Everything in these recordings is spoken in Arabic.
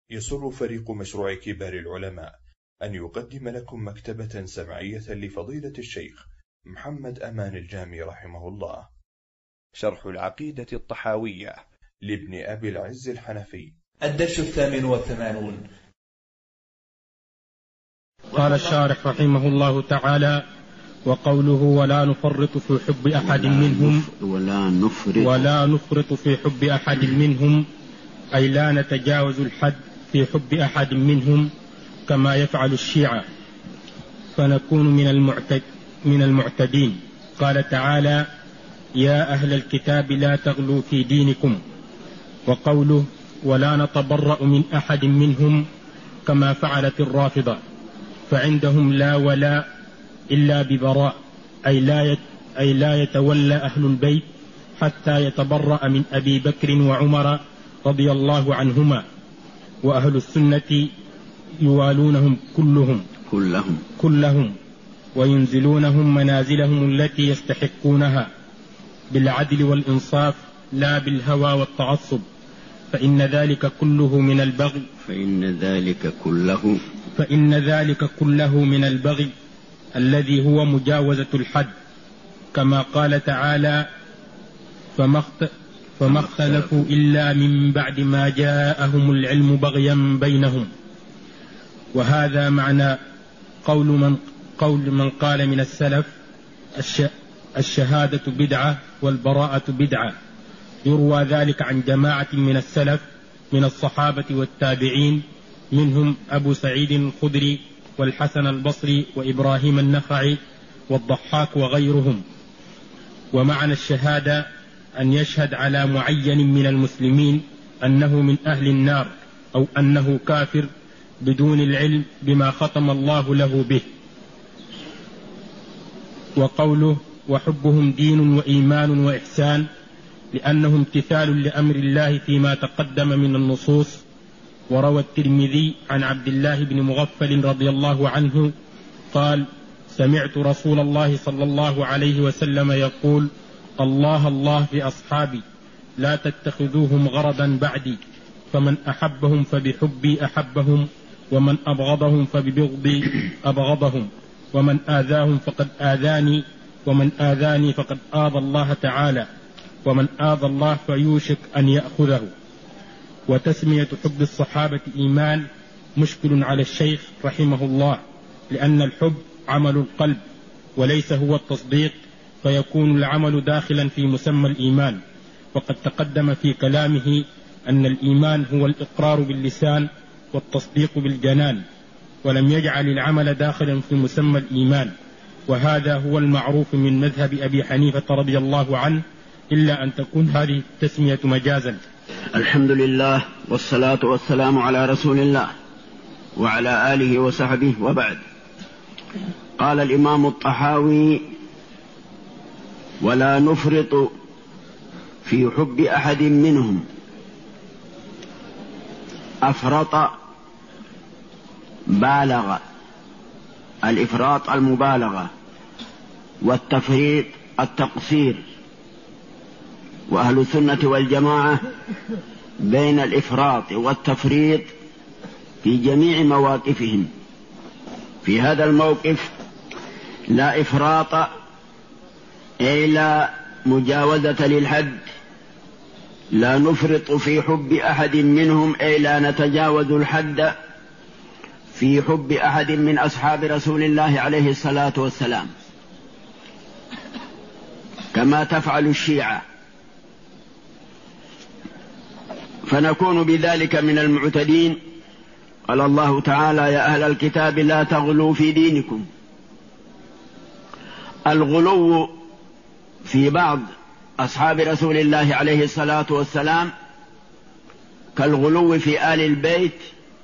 يسر فريق مشروع كبار العلماء أن يقدم لكم مكتبة سمعية لفضيلة الشيخ محمد أمان الجامي رحمه الله، شرح العقيدة الطحاوية لابن أبي العز الحنفي، الدرس 88. قال الشارح رحمه الله تعالى: وقوله ولا نفرط في حب أحد منهم ولا نفرط في حب أحد منهم، أي لا نتجاوز الحد في حب أحد منهم كما يفعل الشيعة فنكون من المعتدين. قال تعالى: يا أهل الكتاب لا تغلوا في دينكم. وقوله ولا نتبرأ من أحد منهم كما فعلت الرافضة، فعندهم لا ولاء إلا ببراء، أي لا يتولى أهل البيت حتى يتبرأ من أبي بكر وعمر رضي الله عنهما، وأهل السنة يوالونهم كلهم وينزلونهم منازلهم التي يستحقونها بالعدل والإنصاف لا بالهوى والتعصب، فإن ذلك كله من البغي من البغي الذي هو مجاوزة الحد، كما قال تعالى: فما اختلفوا إلا من بعد ما جاءهم العلم بغيا بينهم. وهذا معنى قول من قال من السلف: الشهادة بدعة والبراءة بدعة. يروى ذلك عن جماعة من السلف من الصحابة والتابعين، منهم أبو سعيد الخدري والحسن البصري وإبراهيم النخعي والضحاك وغيرهم. ومعنى الشهادة أن يشهد على معين من المسلمين أنه من أهل النار أو أنه كافر بدون العلم بما ختم الله له به. وقوله وحبهم دين وإيمان وإحسان، لأنه امتثال لأمر الله فيما تقدم من النصوص. وروى الترمذي عن عبد الله بن مغفل رضي الله عنه قال: سمعت رسول الله صلى الله عليه وسلم يقول: الله الله في أصحابي لا تتخذوهم غرضا بعدي، فمن أحبهم فبحبي أحبهم، ومن أبغضهم فببغضي أبغضهم، ومن آذاهم فقد آذاني، ومن آذاني فقد آذى الله تعالى، ومن آذى الله فيوشك أن يأخذه. وتسمية حب الصحابة إيمان مشكل على الشيخ رحمه الله، لأن الحب عمل القلب وليس هو التصديق، فيكون العمل داخلا في مسمى الإيمان. وقد تقدم في كلامه أن الإيمان هو الإقرار باللسان والتصديق بالجنان، ولم يجعل العمل داخلا في مسمى الإيمان، وهذا هو المعروف من مذهب أبي حنيفة رضي الله عنه، إلا أن تكون هذه التسمية مجازا. الحمد لله والصلاة والسلام على رسول الله وعلى آله وصحبه، وبعد. قال الإمام الطحاوي: ولا نفرط في حب أحد منهم. أفرط بالغ، الإفراط المبالغة، والتفريط التقصير. وأهل السنة والجماعة بين الإفراط والتفريط في جميع مواقفهم. في هذا الموقف لا إفراط أي لا مجاوزة للحد، لا نفرط في حب أحد منهم أي لا نتجاوز الحد في حب أحد من أصحاب رسول الله عليه الصلاة والسلام كما تفعل الشيعة، فنكون بذلك من المعتدين. قال الله تعالى: يا أهل الكتاب لا تغلوا في دينكم. الغلو في بعض أصحاب رسول الله عليه الصلاة والسلام كالغلو في آل البيت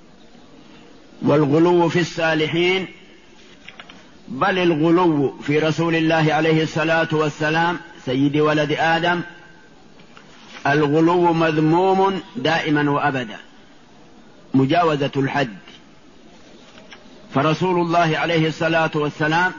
والغلو في الصالحين، بل الغلو في رسول الله عليه الصلاة والسلام سيد ولد آدم الغلو مذموم دائما وأبدا، مجاوزة الحد. فرسول الله عليه الصلاة والسلام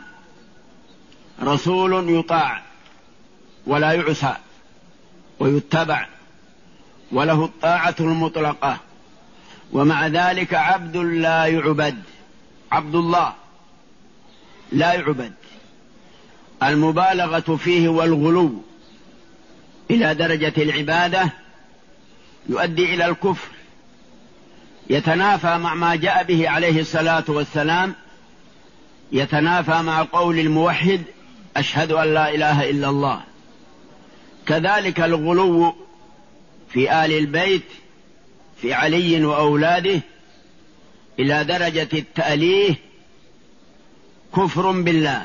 رسول يطاع ولا يعصى ويتبع، وله الطاعة المطلقة ومع ذلك عبد لا يعبد، عبد الله لا يعبد. المبالغة فيه والغلو إلى درجة العبادة يؤدي إلى الكفر، يتنافى مع ما جاء به عليه الصلاة والسلام، يتنافى مع قول الموحد أشهد أن لا إله إلا الله. كذلك الغلو في آل البيت، في علي وأولاده، إلى درجة التأليه كفر بالله.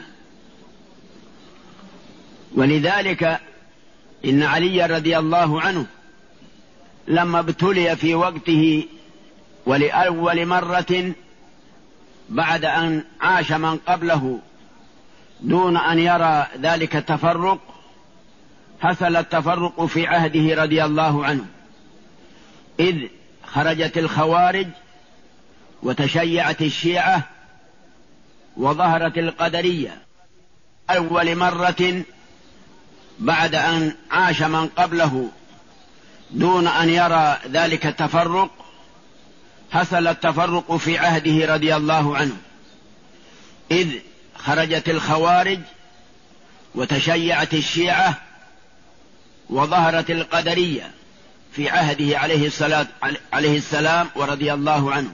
ولذلك إن علي رضي الله عنه لما ابتلي في وقته ولأول مرة بعد أن عاش من قبله دون أن يرى ذلك التفرق، حصل التفرق في عهده رضي الله عنه، إذ خرجت الخوارج وتشيعت الشيعة وظهرت القدرية. أول مرة بعد أن عاش من قبله دون أن يرى ذلك التفرق، حصل التفرق في عهده رضي الله عنه، إذ خرجت الخوارج وتشيعت الشيعة وظهرت القدرية في عهده عليه السلام ورضي الله عنه.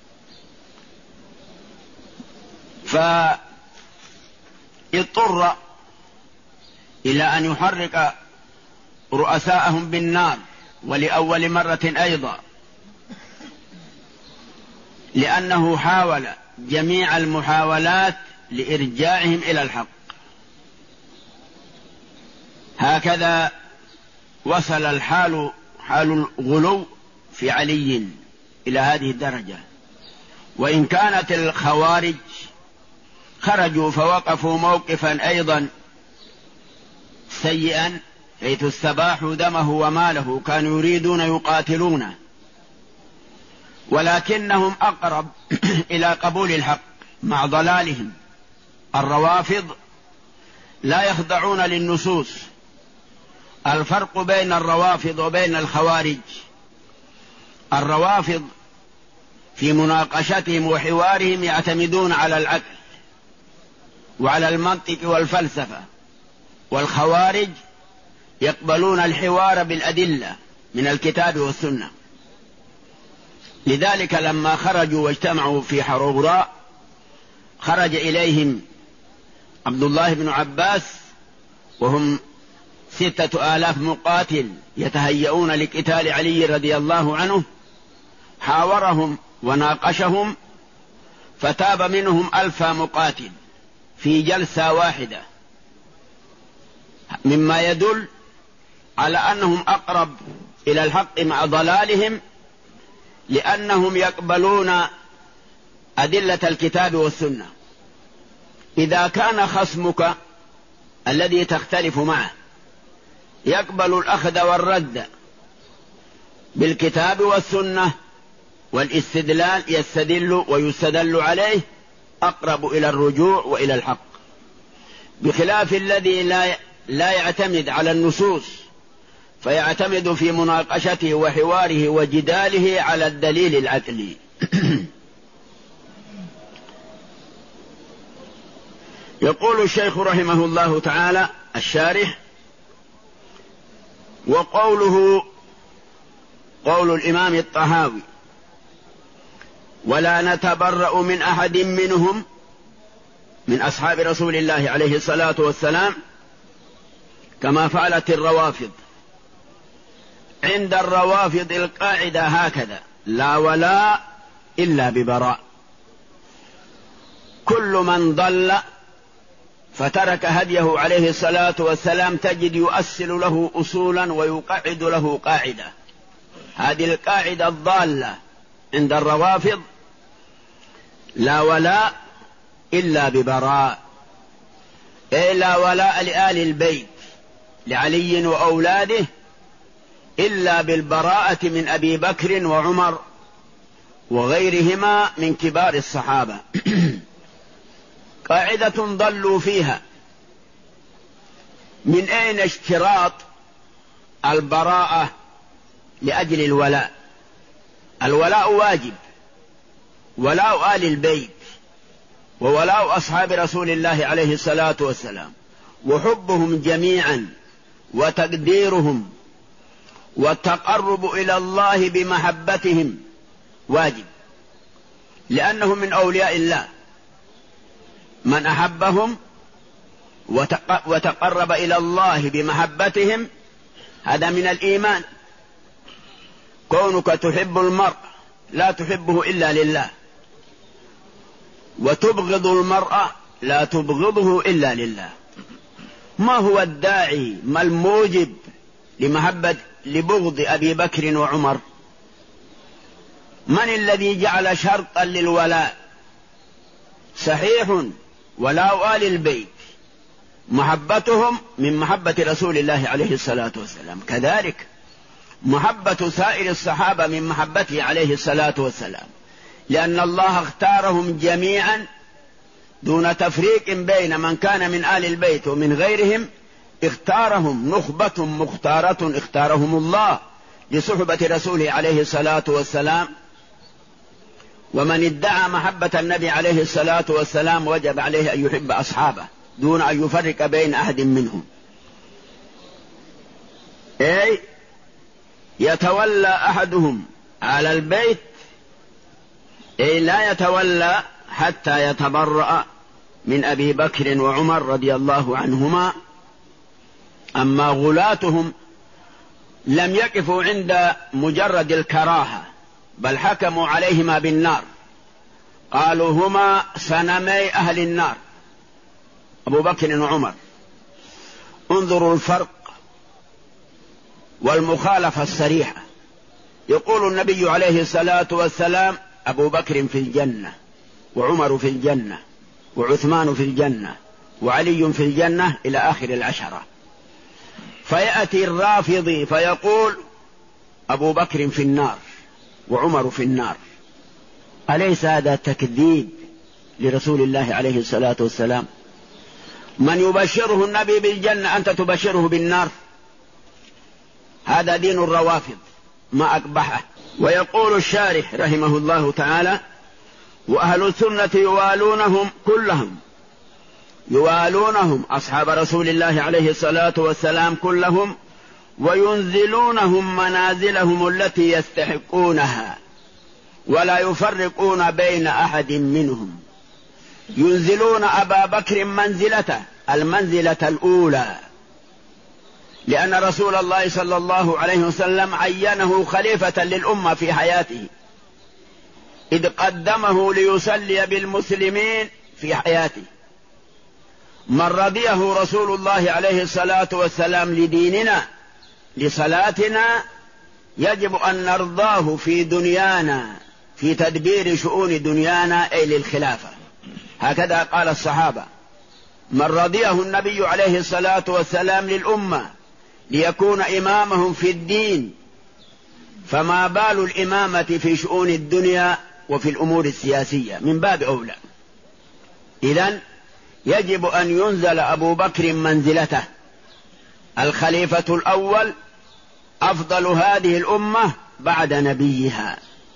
فاضطر إلى أن يحرق رؤساءهم بالنار، ولأول مرة أيضا، لأنه حاول جميع المحاولات لإرجاعهم إلى الحق. هكذا وصل الحال، حال الغلو في علي إلى هذه الدرجة. وإن كانت الخوارج خرجوا فوقفوا موقفا أيضا سيئا، حيث استباحوا دمه وماله، كانوا يريدون يقاتلونه، ولكنهم أقرب إلى قبول الحق مع ضلالهم. الروافض لا يخضعون للنصوص. الفرق بين الروافض وبين الخوارج: الروافض في مناقشتهم وحوارهم يعتمدون على العقل وعلى المنطق والفلسفة، والخوارج يقبلون الحوار بالأدلة من الكتاب والسنة. لذلك لما خرجوا واجتمعوا في حروراء، خرج إليهم عبد الله بن عباس وهم 6,000 مقاتل يتهيئون لقتال علي رضي الله عنه، حاورهم وناقشهم، فتاب منهم 1000 مقاتل في جلسة واحدة، مما يدل على أنهم أقرب إلى الحق مع ضلالهم، لأنهم يقبلون أدلة الكتاب والسنة. إذا كان خصمك الذي تختلف معه يقبل الأخذ والرد بالكتاب والسنة والاستدلال، يستدل ويستدل عليه، أقرب إلى الرجوع وإلى الحق، بخلاف الذي لا يعتمد على النصوص، فيعتمد في مناقشته وحواره وجداله على الدليل العقلي. يقول الشيخ رحمه الله تعالى الشارح: وقوله قول الإمام الطهاوي: ولا نتبرأ من أحد منهم، من أصحاب رسول الله عليه الصلاة والسلام، كما فعلت الروافض. عند الروافض القاعدة هكذا: لا ولاء إلا ببراء. كل من ضل فترك هديه عليه الصلاة والسلام تجد يؤصل له أصولا ويقعد له قاعدة. هذه القاعدة الضالة عند الروافض: لا ولاء إلا ببراء، أي لا ولاء لآل البيت لعلي وأولاده إلا بالبراءة من أبي بكر وعمر وغيرهما من كبار الصحابة. قاعدة ضلوا فيها. من أين اشتراط البراءة لأجل الولاء؟ الولاء واجب، ولاء آل البيت وولاء أصحاب رسول الله عليه الصلاة والسلام وحبهم جميعا وتقديرهم والتقرب إلى الله بمحبتهم واجب، لأنهم من أولياء الله. من أحبهم وتقرب إلى الله بمحبتهم هذا من الإيمان. كونك تحب المرء لا تحبه إلا لله، وتبغض المرء لا تبغضه إلا لله. ما هو الداعي، ما الموجب لبغض أبي بكر وعمر؟ من الذي جعل شرطا للولاء؟ صحيح ولاء آل البيت محبتهم من محبة رسول الله عليه الصلاة والسلام، كذلك محبة سائر الصحابة من محبته عليه الصلاة والسلام، لأن الله اختارهم جميعا دون تفريق بين من كان من آل البيت ومن غيرهم. اختارهم نخبة مختارة اختارهم الله لصحبة رسوله عليه الصلاة والسلام. ومن ادعى محبة النبي عليه الصلاة والسلام وجب عليه أن يحب أصحابه دون أن يفرق بين أحد منهم. أي يتولى أحدهم على البيت، أي لا يتولى حتى يتبرأ من أبي بكر وعمر رضي الله عنهما. أما غلاتهم لم يقفوا عند مجرد الكراهة، بل حكموا عليهما بالنار، قالوا هما صنمي أهل النار أبو بكر وعمر. انظروا الفرق والمخالفة الصريحة. يقول النبي عليه الصلاة والسلام أبو بكر في الجنة، وعمر في الجنة، وعثمان في الجنة، وعلي في الجنة، إلى آخر العشرة. فيأتي الرافضي فيقول أبو بكر في النار وعمر في النار. أليس هذا تكذيب لرسول الله عليه الصلاة والسلام؟ من يبشره النبي بالجنة أنت تبشره بالنار؟ هذا دين الروافض ما أقبحه. ويقول الشارح رحمه الله تعالى: وأهل السنة يوالونهم كلهم، يوالونهم أصحاب رسول الله عليه الصلاة والسلام كلهم، وينزلونهم منازلهم التي يستحقونها، ولا يفرقون بين أحد منهم. ينزلون أبا بكر منزلته، المنزلة الأولى، لأن رسول الله صلى الله عليه وسلم عينه خليفة للأمة في حياته، إذ قدمه ليصلي بالمسلمين في حياته. من رضيه رسول الله عليه الصلاة والسلام لديننا لصلاتنا يجب أن نرضاه في دنيانا، في تدبير شؤون دنيانا، أي للخلافة. هكذا قال الصحابة: من رضيه النبي عليه الصلاة والسلام للأمة ليكون إمامهم في الدين، فما بال الإمامة في شؤون الدنيا وفي الأمور السياسية؟ من باب أولى. إذن يجب أن ينزل أبو بكر منزلته، الخليفة الأول، أفضل هذه الأمة بعد نبيها.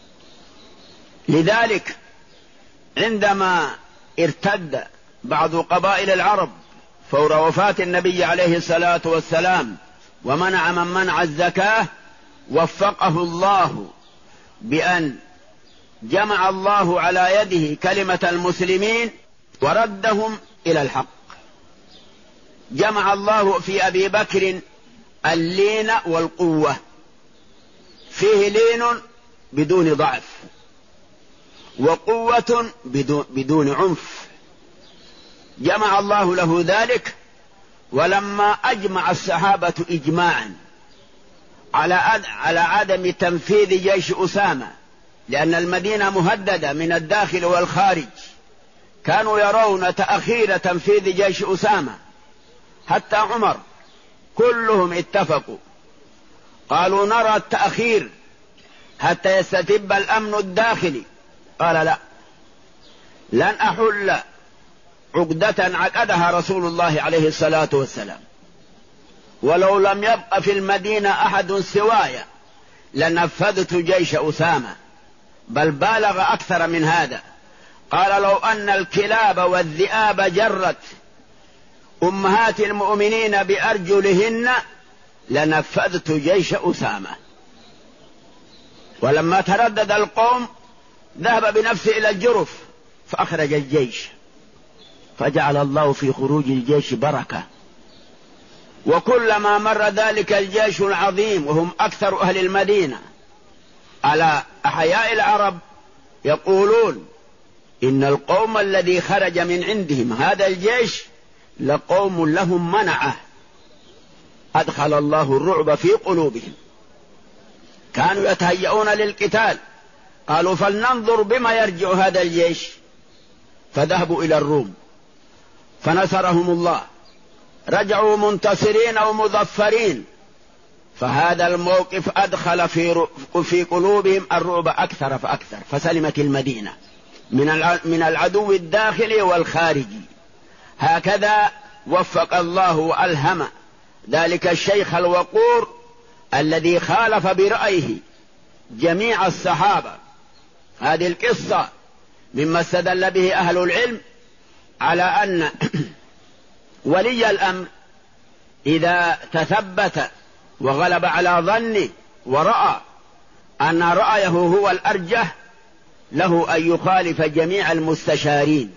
لذلك عندما ارتد بعض قبائل العرب فور وفاة النبي عليه الصلاة والسلام ومنع من منع الزكاة، وفقه الله بأن جمع الله على يده كلمة المسلمين وردهم إلى الحق. جمع الله في أبي بكر اللين والقوة، فيه لين بدون ضعف، وقوة بدون عنف، جمع الله له ذلك. ولما أجمع الصحابة إجماعا على عدم تنفيذ جيش أسامة، لأن المدينة مهددة من الداخل والخارج، كانوا يرون تأخير تنفيذ جيش أسامة، حتى عمر، كلهم اتفقوا قالوا نرى التأخير حتى يستتب الأمن الداخلي. قال لا، لن أحل عقدة عقدها رسول الله عليه الصلاة والسلام، ولو لم يبق في المدينة أحد سواي لنفذت جيش أسامة. بل بالغ أكثر من هذا. قال لو أن الكلاب والذئاب جرت أمهات المؤمنين بأرجلهن لنفذت جيش أسامة. ولما تردد القوم ذهب بنفسه إلى الجرف فأخرج الجيش، فجعل الله في خروج الجيش بركة. وكلما مر ذلك الجيش العظيم وهم أكثر أهل المدينة على أحياء العرب يقولون إن القوم الذي خرج من عندهم هذا الجيش لقوم لهم منعه، أدخل الله الرعب في قلوبهم، كانوا يتهيئون للقتال. قالوا فلننظر بما يرجع هذا الجيش، فذهبوا إلى الروم فنصرهم الله، رجعوا منتصرين أو مظفرين. فهذا الموقف أدخل في قلوبهم الرعب أكثر فأكثر، فسلمت المدينة من العدو الداخلي والخارجي. هكذا وفق الله وألهم ذلك الشيخ الوقور الذي خالف برأيه جميع الصحابة. هذه القصة مما استدل به أهل العلم على أن ولي الأمر إذا تثبت وغلب على ظنه ورأى أن رأيه هو الأرجح له أن يخالف جميع المستشارين.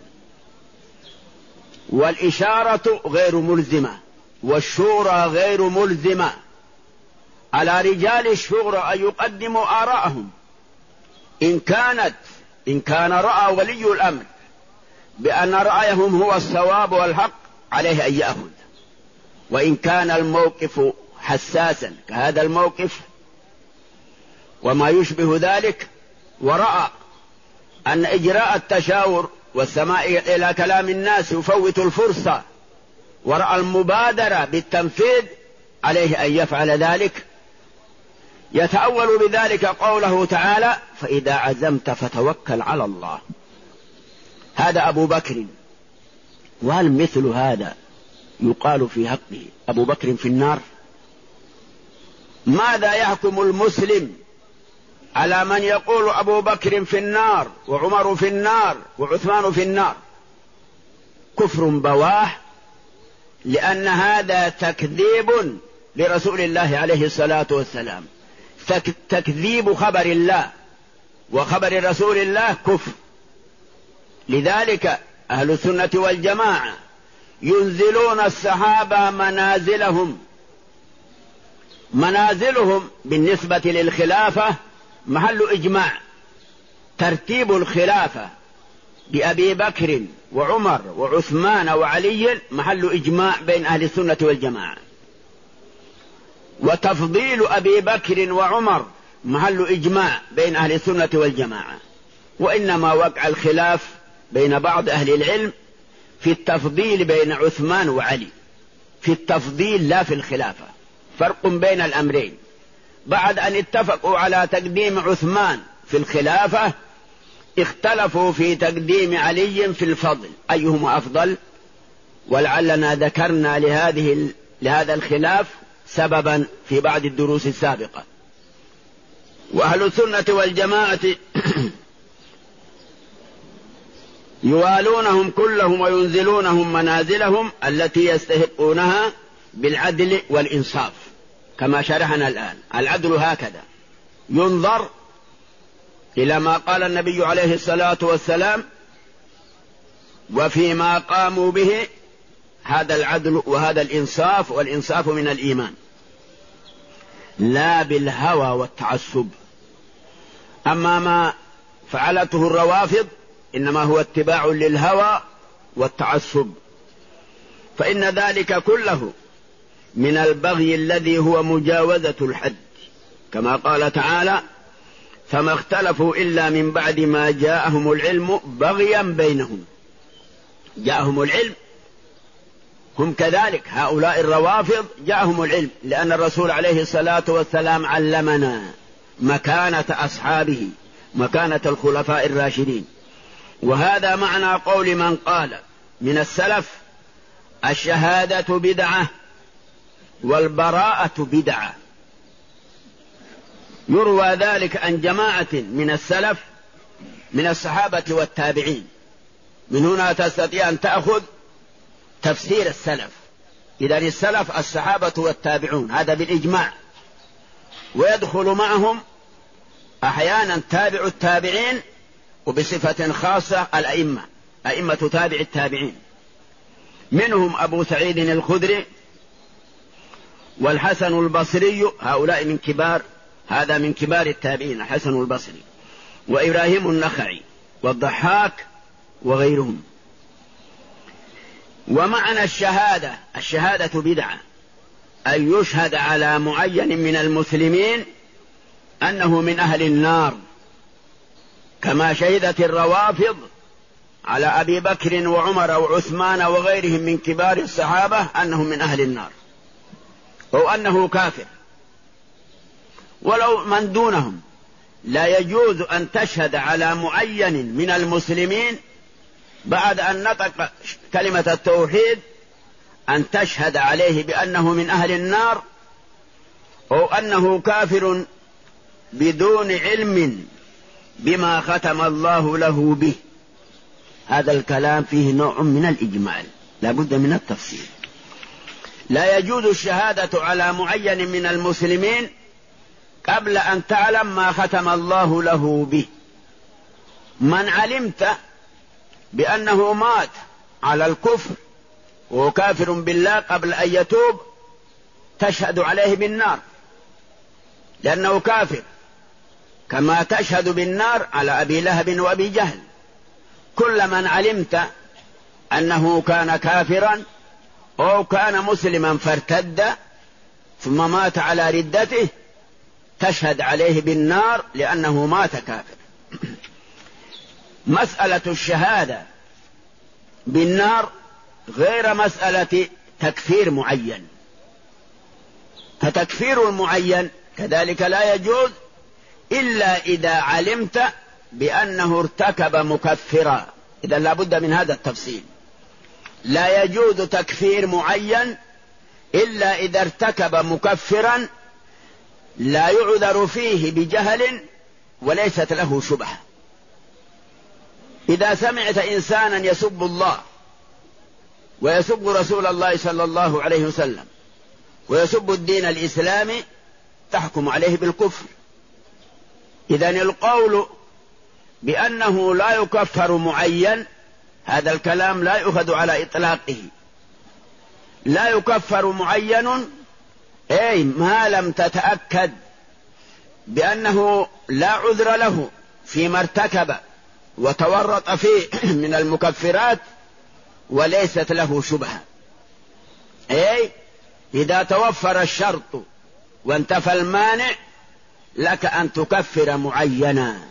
والإشارة غير ملزمة والشورى غير ملزمة، على رجال الشورى أن يقدموا آراءهم. إن كان رأى ولي الأمر بأن رأيهم هو الصواب والحق عليه أن يأخذ. وإن كان الموقف حساسا كهذا الموقف وما يشبه ذلك، ورأى أن إجراء التشاور والسماع إلى كلام الناس يفوت الفرصة، ورأى المبادرة بالتنفيذ، عليه أن يفعل ذلك. يتأول بذلك قوله تعالى فإذا عزمت فتوكل على الله. هذا أبو بكر. وهل مثل هذا يقال في حقه أبو بكر في النار؟ ماذا يحكم المسلم على من يقول أبو بكر في النار وعمر في النار وعثمان في النار؟ كفر بواح، لأن هذا تكذيب لرسول الله عليه الصلاة والسلام، تكذيب خبر الله وخبر رسول الله كفر. لذلك أهل السنة والجماعة ينزلون الصحابة منازلهم بالنسبة للخلافة محل إجماع. ترتيب الخلافة بأبي بكر وعمر وعثمان وعلي محل إجماع بين أهل السنة والجماعة. وتفضيل أبي بكر وعمر محل إجماع بين أهل السنة والجماعة. وإنما وقع الخلاف بين بعض أهل العلم في التفضيل بين عثمان وعلي، في التفضيل لا في الخلافة، فرق بين الأمرين. بعد أن اتفقوا على تقديم عثمان في الخلافة اختلفوا في تقديم علي في الفضل، أيهما أفضل؟ ولعلنا ذكرنا لهذا الخلاف سببا في بعض الدروس السابقة. وأهل السنة والجماعة يوالونهم كلهم وينزلونهم منازلهم التي يستحقونها بالعدل والإنصاف، كما شرحنا الآن. العدل هكذا ينظر إلى ما قال النبي عليه الصلاة والسلام وفيما قاموا به، هذا العدل وهذا الإنصاف، والإنصاف من الإيمان، لا بالهوى والتعصب. أما ما فعلته الروافض إنما هو اتباع للهوى والتعصب، فإن ذلك كله من البغي الذي هو مجاوزة الحد، كما قال تعالى فما اختلفوا إلا من بعد ما جاءهم العلم بغيا بينهم. جاءهم العلم، هم كذلك هؤلاء الروافض جاءهم العلم، لأن الرسول عليه الصلاة والسلام علمنا مكانة أصحابه، مكانة الخلفاء الراشدين. وهذا معنى قول من قال من السلف الشهادة بدعة والبراءة بدعة. يروى ذلك عن جماعة من السلف من الصحابة والتابعين. من هنا تستطيع أن تأخذ تفسير السلف. إذن السلف الصحابة والتابعون، هذا بالإجماع، ويدخل معهم أحيانا تابع التابعين، وبصفة خاصة الأئمة، أئمة تابع التابعين، منهم أبو سعيد الخدري والحسن البصري، هؤلاء من كبار، هذا من كبار التابعين الحسن البصري، وإبراهيم النخعي والضحاك وغيرهم. ومعنى الشهادة بدعة، أن يشهد على معين من المسلمين أنه من أهل النار، كما شهدت الروافض على أبي بكر وعمر وعثمان وغيرهم من كبار الصحابة أنهم من أهل النار، أو أنه كافر. ولو من دونهم لا يجوز أن تشهد على معين من المسلمين بعد أن نطق كلمة التوحيد أن تشهد عليه بأنه من أهل النار أو أنه كافر بدون علم بما ختم الله له به. هذا الكلام فيه نوع من الإجمال، لا بد من التفصيل. لا يجوز الشهادة على معين من المسلمين قبل أن تعلم ما ختم الله له به. من علمت بأنه مات على الكفر وهو كافر بالله قبل أن يتوب تشهد عليه بالنار لأنه كافر، كما تشهد بالنار على أبي لهب وأبي جهل. كل من علمت أنه كان كافرا أو كان مسلما فارتد ثم مات على ردته تشهد عليه بالنار لأنه مات كافر. مسألة الشهادة بالنار غير مسألة تكفير معين، فتكفير المعين كذلك لا يجوز إلا إذا علمت بأنه ارتكب مكفرا. إذا لا بد من هذا التفصيل. لا يجوز تكفير معين إلا إذا ارتكب مكفرا لا يعذر فيه بجهل وليست له شبهة. إذا سمعت إنسانا يسب الله ويسب رسول الله صلى الله عليه وسلم ويسب الدين الإسلامي تحكم عليه بالكفر. إذن القول بأنه لا يكفر معين هذا الكلام لا يؤخذ على إطلاقه. لا يكفر معين أي ما لم تتأكد بأنه لا عذر له فيما ارتكب وتورط فيه من المكفرات وليست له شبهة. أي إذا توفر الشرط وانتفى المانع لك أن تكفر معينا.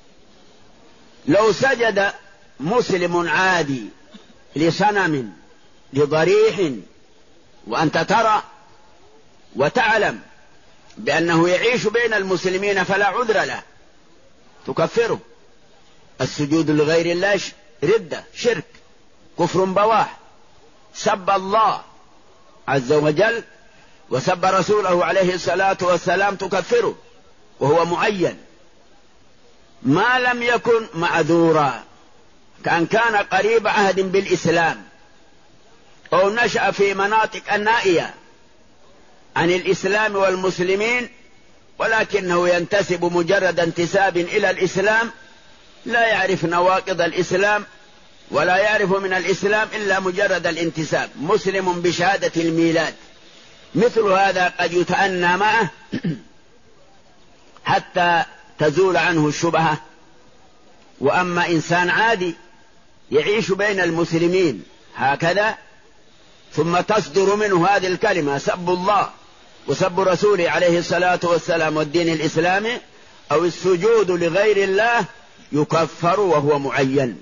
لو سجد مسلم عادي لصنم لضريح وأنت ترى وتعلم بأنه يعيش بين المسلمين فلا عذر له تكفره. السجود لغير الله ردة، شرك، كفر بواح. سب الله عز وجل وسب رسوله عليه الصلاة والسلام تكفره وهو معين ما لم يكن معذورا، كان قريب عهد بالإسلام أو نشأ في مناطق النائية عن الإسلام والمسلمين ولكنه ينتسب مجرد انتساب إلى الإسلام، لا يعرف نواقض الإسلام ولا يعرف من الإسلام إلا مجرد الانتساب، مسلم بشهادة الميلاد. مثل هذا قد يتأنى معه حتى تزول عنه الشبهة. وأما إنسان عادي يعيش بين المسلمين هكذا ثم تصدر منه هذه الكلمة سب الله وسب رسوله عليه الصلاة والسلام والدين الإسلامي أو السجود لغير الله يكفر وهو معين.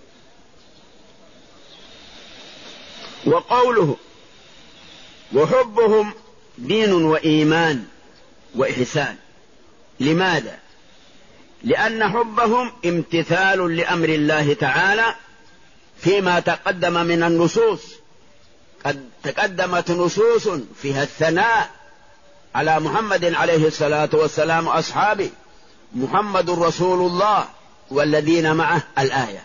وقوله وحبهم دين وإيمان وإحسان. لماذا؟ لأن حبهم امتثال لأمر الله تعالى فيما تقدم من النصوص. قد تقدمت نصوص فيها الثناء على محمد عليه الصلاة والسلام وأصحابه. محمد رسول الله والذين معه الآية.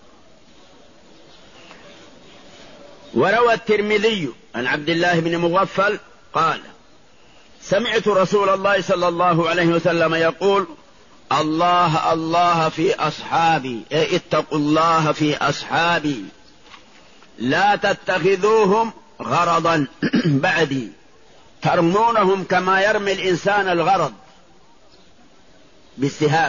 وروى الترمذي عن عبد الله بن مغفل قال: سمعت رسول الله صلى الله عليه وسلم يقول: الله الله في أصحابي، اتقوا الله في أصحابي، لا تتخذوهم غرضا بعدي، ترمونهم كما يرمي الإنسان الغرض بالسهام،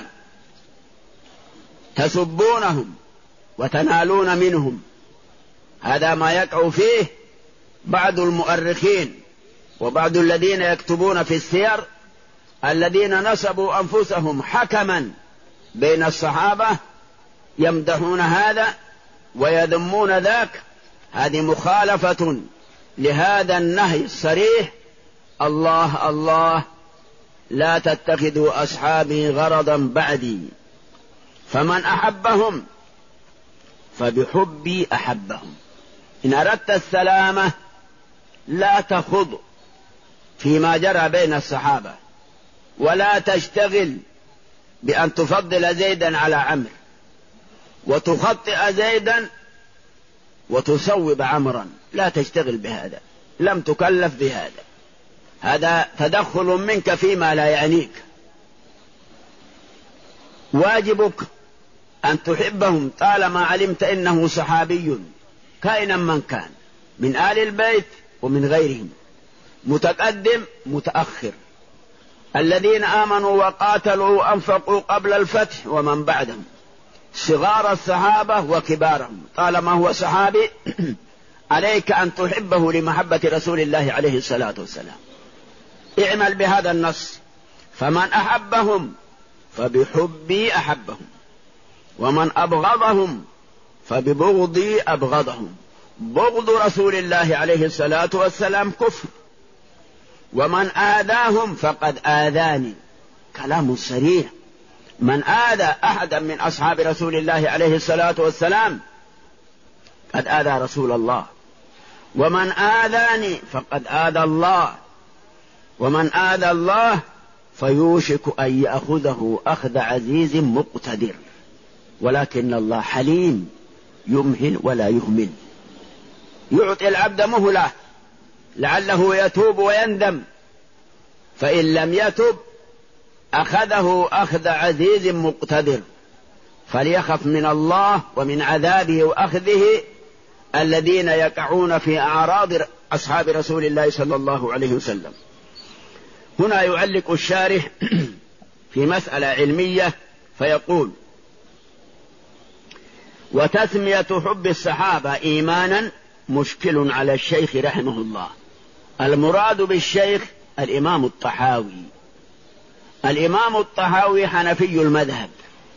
تسبونهم وتنالون منهم. هذا ما يقع فيه بعض المؤرخين وبعض الذين يكتبون في السير، الذين نسبوا أنفسهم حكما بين الصحابة، يمدحون هذا ويذمون ذاك. هذه مخالفة لهذا النهي الصريح: الله الله لا تتخذوا أصحابي غرضا بعدي، فمن أحبهم فبحبي أحبهم. إن أردت السلامة لا تخض فيما جرى بين الصحابة، ولا تشتغل بأن تفضل زيدا على عمرو وتخطئ زيدا وتصوب عمرا، لا تشتغل بهذا، لم تكلف بهذا، هذا تدخل منك فيما لا يعنيك. واجبك أن تحبهم طالما علمت إنه صحابي كائنا من كان، من آل البيت ومن غيرهم، متقدم متأخر، الذين آمنوا وقاتلوا وأنفقوا قبل الفتح ومن بعدهم، صغار الصحابة وكبارهم، طالما هو صحابي عليك أن تحبه لمحبة رسول الله عليه الصلاة والسلام. اعمل بهذا النص: فمن أحبهم فبحبي أحبهم، ومن أبغضهم فببغضي أبغضهم. بغض رسول الله عليه الصلاة والسلام كفر، ومن آذاهم فقد آذاني. كلام صريح: من آذى أحدا من أصحاب رسول الله عليه الصلاة والسلام قد آذى رسول الله، ومن آذاني فقد آذى الله، ومن آذى الله فيوشك أن يأخذه أخذ عزيز مقتدر. ولكن الله حليم يمهل ولا يهمل، يعطي العبد مهلة لعله يتوب ويندم، فإن لم يتب أخذه أخذ عزيز مقتدر. فليخف من الله ومن عذابه وأخذه الذين يقعون في أعراض أصحاب رسول الله صلى الله عليه وسلم. هنا يعلق الشارح في مسألة علمية فيقول: وتسمية حب الصحابة إيمانا مشكل على الشيخ رحمه الله. المراد بالشيخ الإمام الطحاوي. الإمام الطحاوي حنفي المذهب،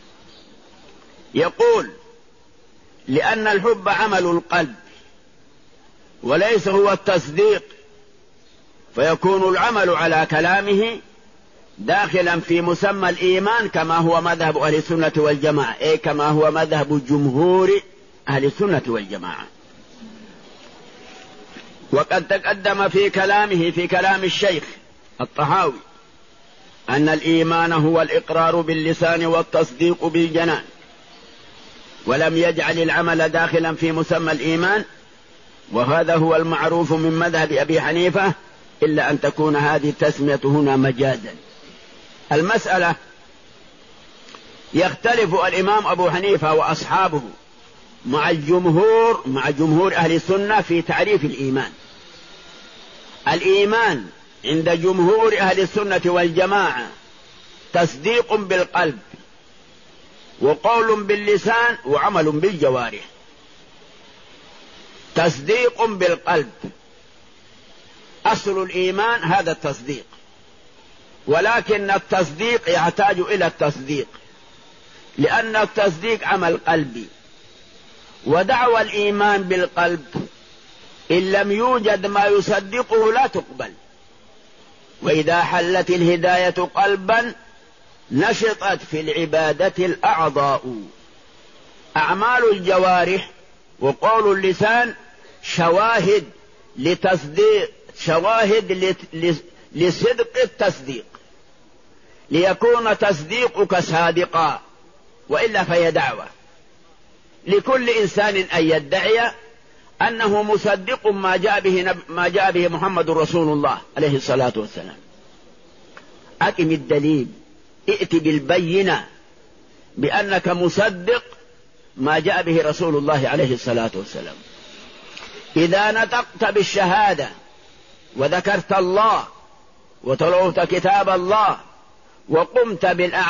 يقول: لأن الحب عمل القلب وليس هو التصديق، فيكون العمل على كلامه داخلا في مسمى الإيمان، كما هو مذهب أهل السنة والجماعة، أي كما هو مذهب جمهور أهل السنة والجماعة. وقد تقدم في كلامه في كلام الشيخ الطحاوي أن الإيمان هو الإقرار باللسان والتصديق بالجنان، ولم يجعل العمل داخلا في مسمى الإيمان، وهذا هو المعروف من مذهب أبي حنيفة، إلا أن تكون هذه التسمية هنا مجازا. المسألة يختلف الإمام أبو حنيفة وأصحابه مع جمهور أهل السنة في تعريف الإيمان. الإيمان عند جمهور أهل السنة والجماعة تصديق بالقلب وقول باللسان وعمل بالجوارح. تصديق بالقلب أصل الإيمان، هذا التصديق، ولكن التصديق يحتاج إلى التصديق، لأن التصديق عمل قلبي، ودعوى الإيمان بالقلب إن لم يوجد ما يصدقه لا تقبل. وإذا حلت الهداية قلبا نشطت في العبادة الأعضاء. أعمال الجوارح وقول اللسان شواهد لتصديق، شواهد لصدق التصديق، ليكون تصديقك صادقا وإلا فهي دعوة لكل إنسان أن يدعي أنه مصدق ما جاء به محمد رسول الله عليه الصلاة والسلام. أقم الدليل، ائت بالبينة بأنك مصدق ما جاء به رسول الله عليه الصلاة والسلام. إذا نطقت بالشهادة وذكرت الله وتلوت كتاب الله وقمت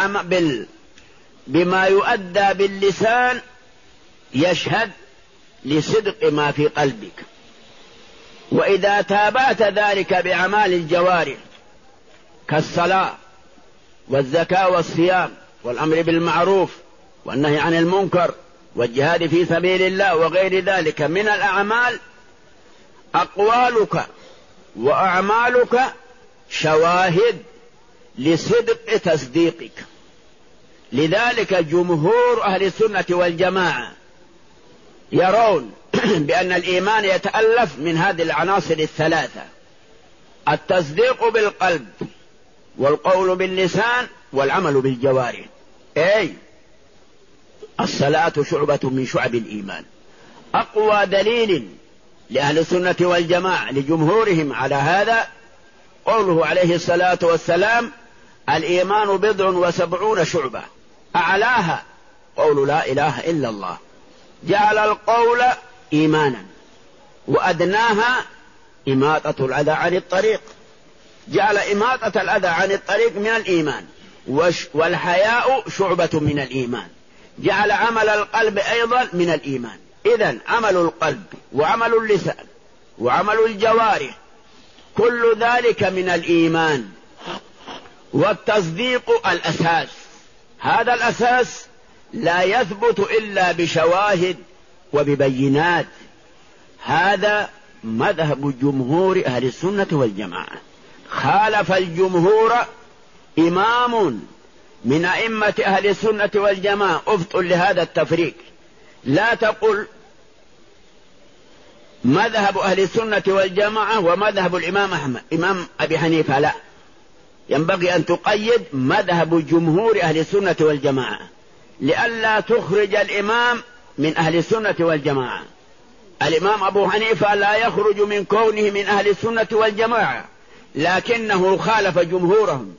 بما يؤدى باللسان يشهد لصدق ما في قلبك. وإذا تابعت ذلك بأعمال الجوارح كالصلاة والزكاة والصيام والأمر بالمعروف والنهي عن المنكر والجهاد في سبيل الله وغير ذلك من الأعمال، أقوالك وأعمالك شواهد لصدق تصديقك. لذلك جمهور أهل السنة والجماعة يرون بأن الإيمان يتألف من هذه العناصر الثلاثة: التصديق بالقلب والقول باللسان والعمل بالجوارح. أي الصلاة شعبة من شعب الإيمان. أقوى دليل لأهل السنة والجماعة لجمهورهم على هذا قوله عليه الصلاة والسلام: الإيمان 70 شعبة، أعلاها قول لا إله إلا الله، جعل القول إيمانا، وأدناها إماطة الأذى عن الطريق، جعل إماطة الأذى عن الطريق من الإيمان، والحياء شعبة من الإيمان، جعل عمل القلب أيضا من الإيمان. إذن عمل القلب وعمل اللسان وعمل الجوارح كل ذلك من الإيمان. والتصديق الأساس، هذا الأساس لا يثبت إلا بشواهد وببينات. هذا مذهب جمهور أهل السنة والجماعة. خالف الجمهور إمام من أئمة أهل السنة والجماعة. افطن لهذا التفريق، لا تقل مذهب أهل السنة والجماعة ومذهب الإمام أحمد إمام أبي حنيفة، لا، ينبغي أن تقيد مذهب جمهور أهل السنة والجماعة لئلا تخرج الإمام من أهل السنة والجماعة. الإمام أبو حنيفة لا يخرج من كونه من أهل السنة والجماعة، لكنه خالف جمهورهم.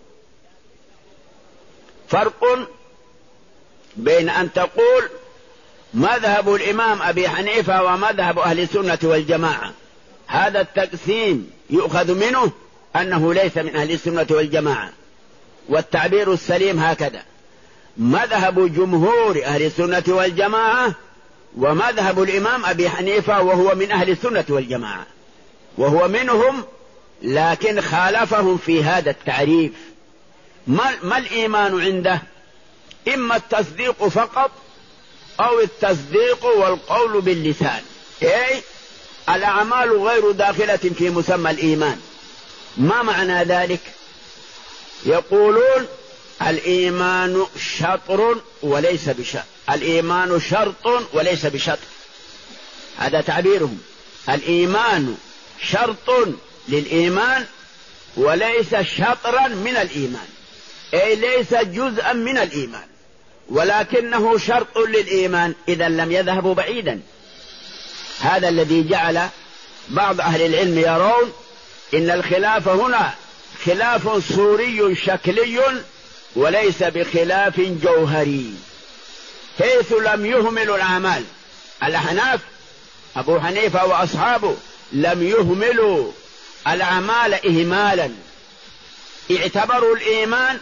فرق بين أن تقول مذهب الإمام أبي حنيفة ومذهب أهل السنة والجماعة، هذا التقسيم يؤخذ منه أنه ليس من أهل السنة والجماعة، والتعبير السليم هكذا: مذهب جمهور أهل السنة والجماعة ومذهب الإمام أبي حنيفة، وهو من أهل السنة والجماعة وهو منهم، لكن خالفهم في هذا التعريف. ما الإيمان عنده؟ إما التصديق فقط أو التصديق والقول باللسان. أي الأعمال غير داخلة في مسمى الإيمان. ما معنى ذلك؟ يقولون الإيمان شطر وليس بشطر، الإيمان شرط وليس بشطر، هذا تعبيرهم. الإيمان شرط للإيمان وليس شطرا من الإيمان، أي ليس جزءا من الإيمان، ولكنه شرط للإيمان. إذا لم يذهبوا بعيدا. هذا الذي جعل بعض أهل العلم يرون إن الخلاف هنا خلاف صوري شكلي وليس بخلاف جوهري، حيث لم يهملوا الأعمال. الأحناف أبو حنيفة وأصحابه لم يهملوا الأعمال إهمالا، اعتبروا الإيمان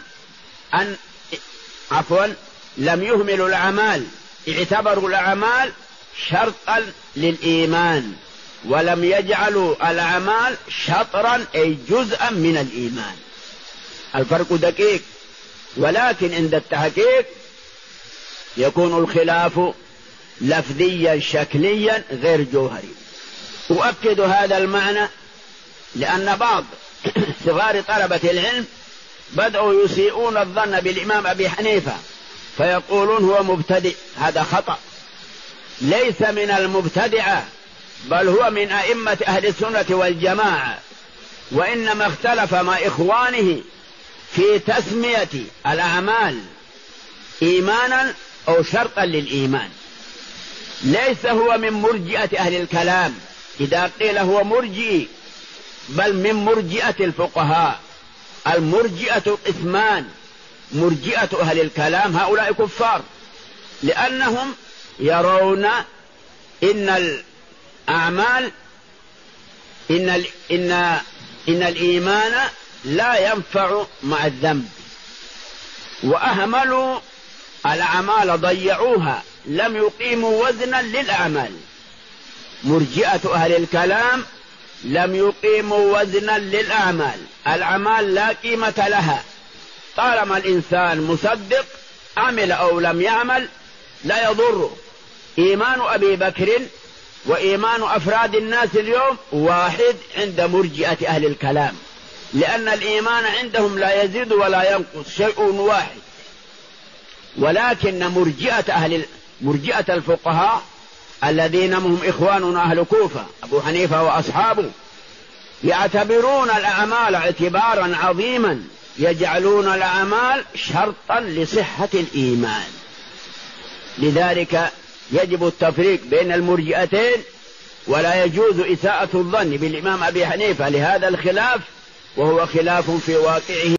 لم يهملوا الأعمال، اعتبروا الأعمال شرطا للإيمان، ولم يجعلوا الأعمال شطرا أي جزءا من الإيمان. الفرق دقيق، ولكن عند التحقيق يكون الخلاف لفظيا شكليا غير جوهري. أؤكد هذا المعنى لأن بعض صغار طلبة العلم بدأوا يسيئون الظن بالإمام أبي حنيفة فيقولون هو مبتدئ. هذا خطأ، ليس من المبتدعة، بل هو من أئمة أهل السنة والجماعة، وإنما اختلف مع إخوانه في تسمية الأعمال إيمانا أو شرطا للإيمان. ليس هو من مرجئة أهل الكلام إذا قيل هو مرجئي، بل من مرجئة الفقهاء. المرجئة قسمان: مرجئة أهل الكلام هؤلاء كفار، لأنهم يرون إن الأعمال إن الإيمان لا ينفع مع الذنب، وأهملوا الأعمال، ضيعوها، لم يقيموا وزنا للأعمال. مرجئة أهل الكلام لم يقيموا وزنا للأعمال، الأعمال لا قيمة لها، طالما الإنسان مصدق عمل أو لم يعمل لا يضر. إيمان أبي بكر وإيمان أفراد الناس اليوم واحد عند مرجئة أهل الكلام، لأن الإيمان عندهم لا يزيد ولا ينقص، شيء واحد. ولكن مرجئة الفقهاء الذين هم إخواننا أهل كوفة أبو حنيفة وأصحابه يعتبرون الأعمال اعتبارا عظيما، يجعلون الأعمال شرطا لصحة الإيمان. لذلك يجب التفريق بين المرجئتين، ولا يجوز إساءة الظن بالإمام أبي حنيفة لهذا الخلاف، وهو خلاف في واقعه